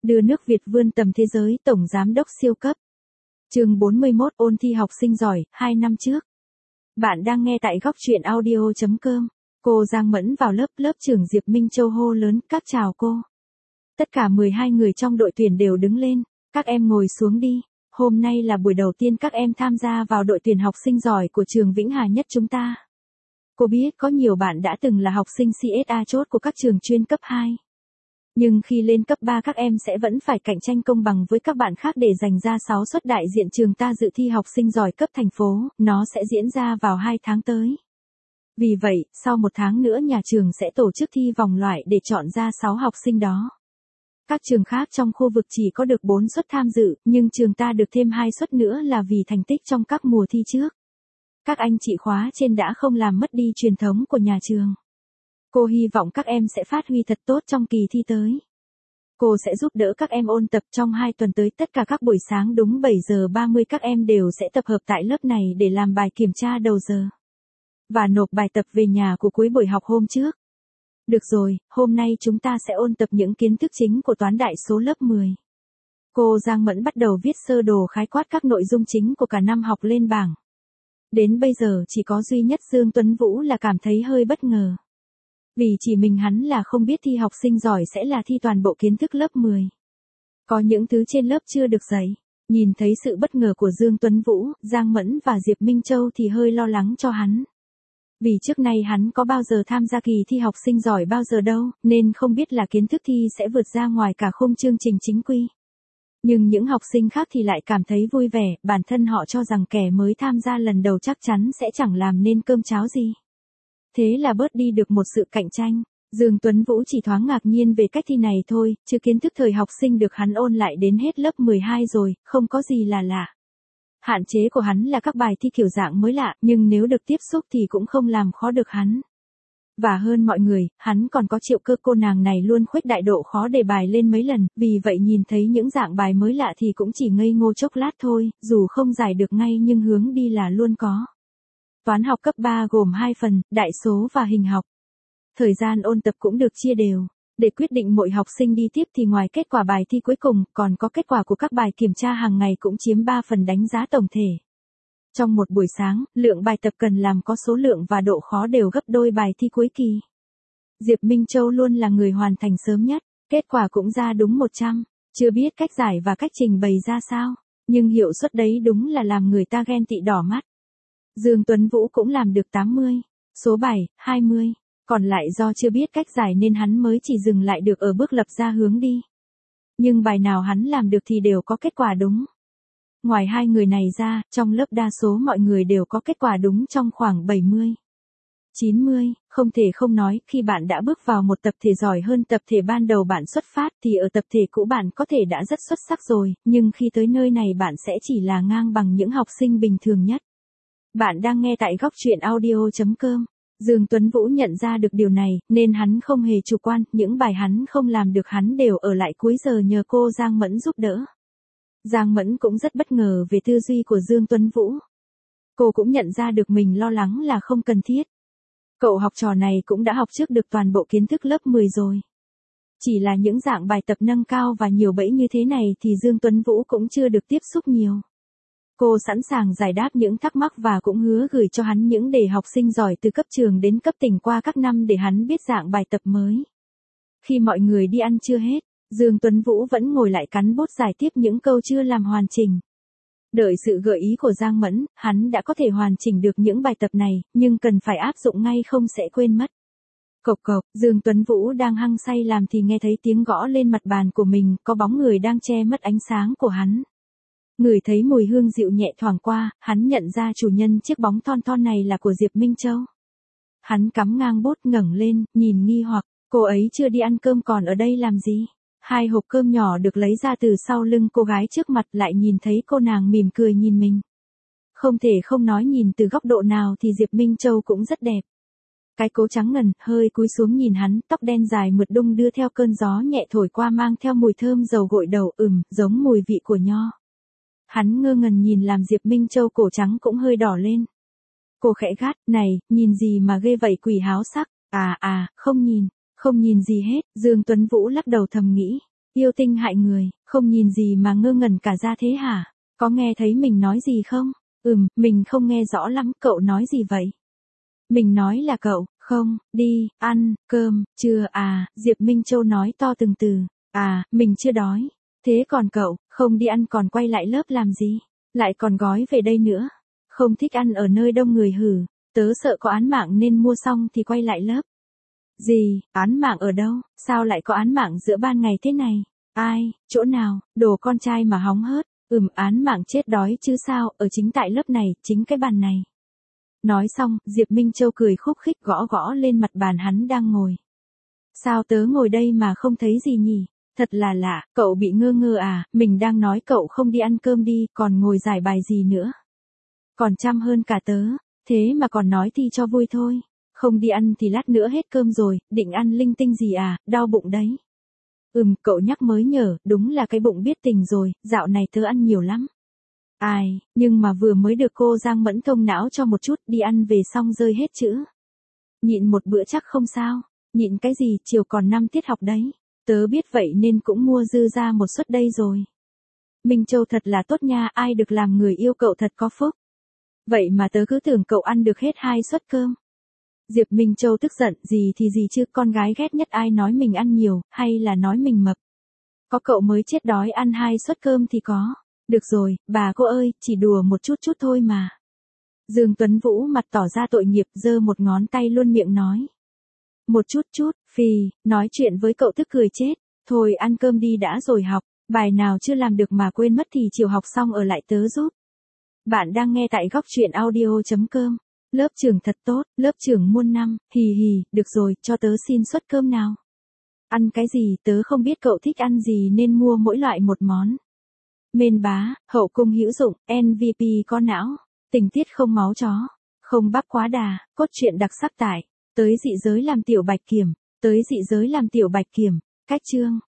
Đưa nước Việt vươn tầm thế giới, tổng giám đốc siêu cấp. Chương 41, ôn thi học sinh giỏi, 2 năm trước. Bạn đang nghe tại góc truyện audio.com. Cô Giang Mẫn vào lớp trưởng Diệp Minh Châu hô lớn, các chào cô. Tất cả 12 người trong đội tuyển đều đứng lên, các em ngồi xuống đi. Hôm nay là buổi đầu tiên các em tham gia vào đội tuyển học sinh giỏi của trường Vĩnh Hà Nhất chúng ta. Cô biết có nhiều bạn đã từng là học sinh CSA chốt của các trường chuyên cấp 2. Nhưng khi lên cấp 3 các em sẽ vẫn phải cạnh tranh công bằng với các bạn khác để giành ra 6 suất đại diện trường ta dự thi học sinh giỏi cấp thành phố, nó sẽ diễn ra vào 2 tháng tới. Vì vậy, sau 1 tháng nữa nhà trường sẽ tổ chức thi vòng loại để chọn ra 6 học sinh đó. Các trường khác trong khu vực chỉ có được 4 suất tham dự, nhưng trường ta được thêm 2 suất nữa là vì thành tích trong các mùa thi trước. Các anh chị khóa trên đã không làm mất đi truyền thống của nhà trường. Cô hy vọng các em sẽ phát huy thật tốt trong kỳ thi tới. Cô sẽ giúp đỡ các em ôn tập trong 2 tuần tới, tất cả các buổi sáng đúng 7 giờ 30 các em đều sẽ tập hợp tại lớp này để làm bài kiểm tra đầu giờ. Và nộp bài tập về nhà của cuối buổi học hôm trước. Được rồi, hôm nay chúng ta sẽ ôn tập những kiến thức chính của toán đại số lớp 10. Cô Giang Mẫn bắt đầu viết sơ đồ khái quát các nội dung chính của cả năm học lên bảng. Đến bây giờ chỉ có duy nhất Dương Tuấn Vũ là cảm thấy hơi bất ngờ. Vì chỉ mình hắn là không biết thi học sinh giỏi sẽ là thi toàn bộ kiến thức lớp 10. Có những thứ trên lớp chưa được dạy. Nhìn thấy sự bất ngờ của Dương Tuấn Vũ, Giang Mẫn và Diệp Minh Châu thì hơi lo lắng cho hắn. Vì trước nay hắn có bao giờ tham gia kỳ thi học sinh giỏi bao giờ đâu, nên không biết là kiến thức thi sẽ vượt ra ngoài cả khung chương trình chính quy. Nhưng những học sinh khác thì lại cảm thấy vui vẻ, bản thân họ cho rằng kẻ mới tham gia lần đầu chắc chắn sẽ chẳng làm nên cơm cháo gì. Thế là bớt đi được một sự cạnh tranh. Dương Tuấn Vũ chỉ thoáng ngạc nhiên về cách thi này thôi, chứ kiến thức thời học sinh được hắn ôn lại đến hết lớp 12 rồi, không có gì là lạ. Hạn chế của hắn là các bài thi kiểu dạng mới lạ, nhưng nếu được tiếp xúc thì cũng không làm khó được hắn. Và hơn mọi người, hắn còn có Triệu Cơ, cô nàng này luôn khuếch đại độ khó đề bài lên mấy lần, vì vậy nhìn thấy những dạng bài mới lạ thì cũng chỉ ngây ngô chốc lát thôi, dù không giải được ngay nhưng hướng đi là luôn có. Toán học cấp 3 gồm 2 phần, đại số và hình học. Thời gian ôn tập cũng được chia đều. Để quyết định mỗi học sinh đi tiếp thì ngoài kết quả bài thi cuối cùng, còn có kết quả của các bài kiểm tra hàng ngày cũng chiếm 3 phần đánh giá tổng thể. Trong một buổi sáng, lượng bài tập cần làm có số lượng và độ khó đều gấp đôi bài thi cuối kỳ. Diệp Minh Châu luôn là người hoàn thành sớm nhất, kết quả cũng ra đúng 100, chưa biết cách giải và cách trình bày ra sao, nhưng hiệu suất đấy đúng là làm người ta ghen tị đỏ mắt. Dương Tuấn Vũ cũng làm được 80, số bài, 20. Còn lại do chưa biết cách giải nên hắn mới chỉ dừng lại được ở bước lập ra hướng đi. Nhưng bài nào hắn làm được thì đều có kết quả đúng. Ngoài 2 người này ra, trong lớp đa số mọi người đều có kết quả đúng trong khoảng 70. 90, không thể không nói, khi bạn đã bước vào một tập thể giỏi hơn tập thể ban đầu bạn xuất phát thì ở tập thể cũ bạn có thể đã rất xuất sắc rồi, nhưng khi tới nơi này bạn sẽ chỉ là ngang bằng những học sinh bình thường nhất. Bạn đang nghe tại góc truyện audio.com. Dương Tuấn Vũ nhận ra được điều này, nên hắn không hề chủ quan, những bài hắn không làm được hắn đều ở lại cuối giờ nhờ cô Giang Mẫn giúp đỡ. Giang Mẫn cũng rất bất ngờ về tư duy của Dương Tuấn Vũ. Cô cũng nhận ra được mình lo lắng là không cần thiết. Cậu học trò này cũng đã học trước được toàn bộ kiến thức lớp 10 rồi. Chỉ là những dạng bài tập nâng cao và nhiều bẫy như thế này thì Dương Tuấn Vũ cũng chưa được tiếp xúc nhiều. Cô sẵn sàng giải đáp những thắc mắc và cũng hứa gửi cho hắn những đề học sinh giỏi từ cấp trường đến cấp tỉnh qua các năm để hắn biết dạng bài tập mới. Khi mọi người đi ăn trưa hết, Dương Tuấn Vũ vẫn ngồi lại cắn bút giải tiếp những câu chưa làm hoàn chỉnh. Đợi sự gợi ý của Giang Mẫn, hắn đã có thể hoàn chỉnh được những bài tập này, nhưng cần phải áp dụng ngay không sẽ quên mất. Cộc cộc, Dương Tuấn Vũ đang hăng say làm thì nghe thấy tiếng gõ lên mặt bàn của mình, có bóng người đang che mất ánh sáng của hắn. Ngửi thấy mùi hương dịu nhẹ thoảng qua, hắn nhận ra chủ nhân chiếc bóng thon thon này là của Diệp Minh Châu. Hắn cắm ngang bút ngẩng lên, nhìn nghi hoặc, cô ấy chưa đi ăn cơm còn ở đây làm gì? 2 hộp cơm nhỏ được lấy ra từ sau lưng cô gái trước mặt lại nhìn thấy cô nàng mỉm cười nhìn mình. Không thể không nói nhìn từ góc độ nào thì Diệp Minh Châu cũng rất đẹp. Cái cố trắng ngần, hơi cúi xuống nhìn hắn, tóc đen dài mượt đung đưa theo cơn gió nhẹ thổi qua mang theo mùi thơm dầu gội đầu, giống mùi vị của nho. Hắn ngơ ngẩn nhìn làm Diệp Minh Châu cổ trắng cũng hơi đỏ lên. Cô khẽ gắt, này, nhìn gì mà ghê vậy quỷ háo sắc, không nhìn gì hết, Dương Tuấn Vũ lắc đầu thầm nghĩ. Yêu tinh hại người, không nhìn gì mà ngơ ngẩn cả ra thế hả? Có nghe thấy mình nói gì không? Mình không nghe rõ lắm, cậu nói gì vậy? Mình nói là cậu, không, đi, ăn, cơm, chưa à, Diệp Minh Châu nói to từng từ, à, mình chưa đói. Thế còn cậu, không đi ăn còn quay lại lớp làm gì? Lại còn gói về đây nữa. Không thích ăn ở nơi đông người hử, tớ sợ có án mạng nên mua xong thì quay lại lớp. Gì, án mạng ở đâu, sao lại có án mạng giữa ban ngày thế này? Ai, chỗ nào, đồ con trai mà hóng hớt, án mạng chết đói chứ sao, ở chính tại lớp này, chính cái bàn này. Nói xong, Diệp Minh Châu cười khúc khích gõ gõ lên mặt bàn hắn đang ngồi. Sao tớ ngồi đây mà không thấy gì nhỉ? Thật là lạ, cậu bị ngơ ngơ à, mình đang nói cậu không đi ăn cơm đi, còn ngồi giải bài gì nữa. Còn chăm hơn cả tớ, thế mà còn nói thì cho vui thôi. Không đi ăn thì lát nữa hết cơm rồi, định ăn linh tinh gì à, đau bụng đấy. Cậu nhắc mới nhớ, đúng là cái bụng biết tình rồi, dạo này tớ ăn nhiều lắm. Ai, nhưng mà vừa mới được cô Giang Mẫn thông não cho một chút, đi ăn về xong rơi hết chữ. Nhịn một bữa chắc không sao, nhịn cái gì, chiều còn 5 tiết học đấy. Tớ biết vậy nên cũng mua dư ra một suất đây rồi. Minh Châu thật là tốt nha, ai được làm người yêu cậu thật có phúc. Vậy mà tớ cứ tưởng cậu ăn được hết 2 suất cơm. Diệp Minh Châu tức giận, gì thì gì chứ, con gái ghét nhất ai nói mình ăn nhiều, hay là nói mình mập. Có cậu mới chết đói ăn 2 suất cơm thì có. Được rồi, bà cô ơi, chỉ đùa một chút chút thôi mà. Dương Tuấn Vũ mặt tỏ ra tội nghiệp, giơ một ngón tay luôn miệng nói. Một chút chút, phì, nói chuyện với cậu tức cười chết. Thôi ăn cơm đi đã rồi học, bài nào chưa làm được mà quên mất thì chiều học xong ở lại tớ giúp. Bạn đang nghe tại góc truyện audio.com. Lớp trưởng thật tốt, lớp trưởng muôn năm, hì hì, được rồi, cho tớ xin suất cơm nào. Ăn cái gì, tớ không biết cậu thích ăn gì nên mua mỗi loại một món. Mên bá, hậu cung hữu dụng, MVP có não, tình tiết không máu chó, không bắp quá đà, cốt truyện đặc sắc tại, tới dị giới làm tiểu bạch kiểm, cách chương.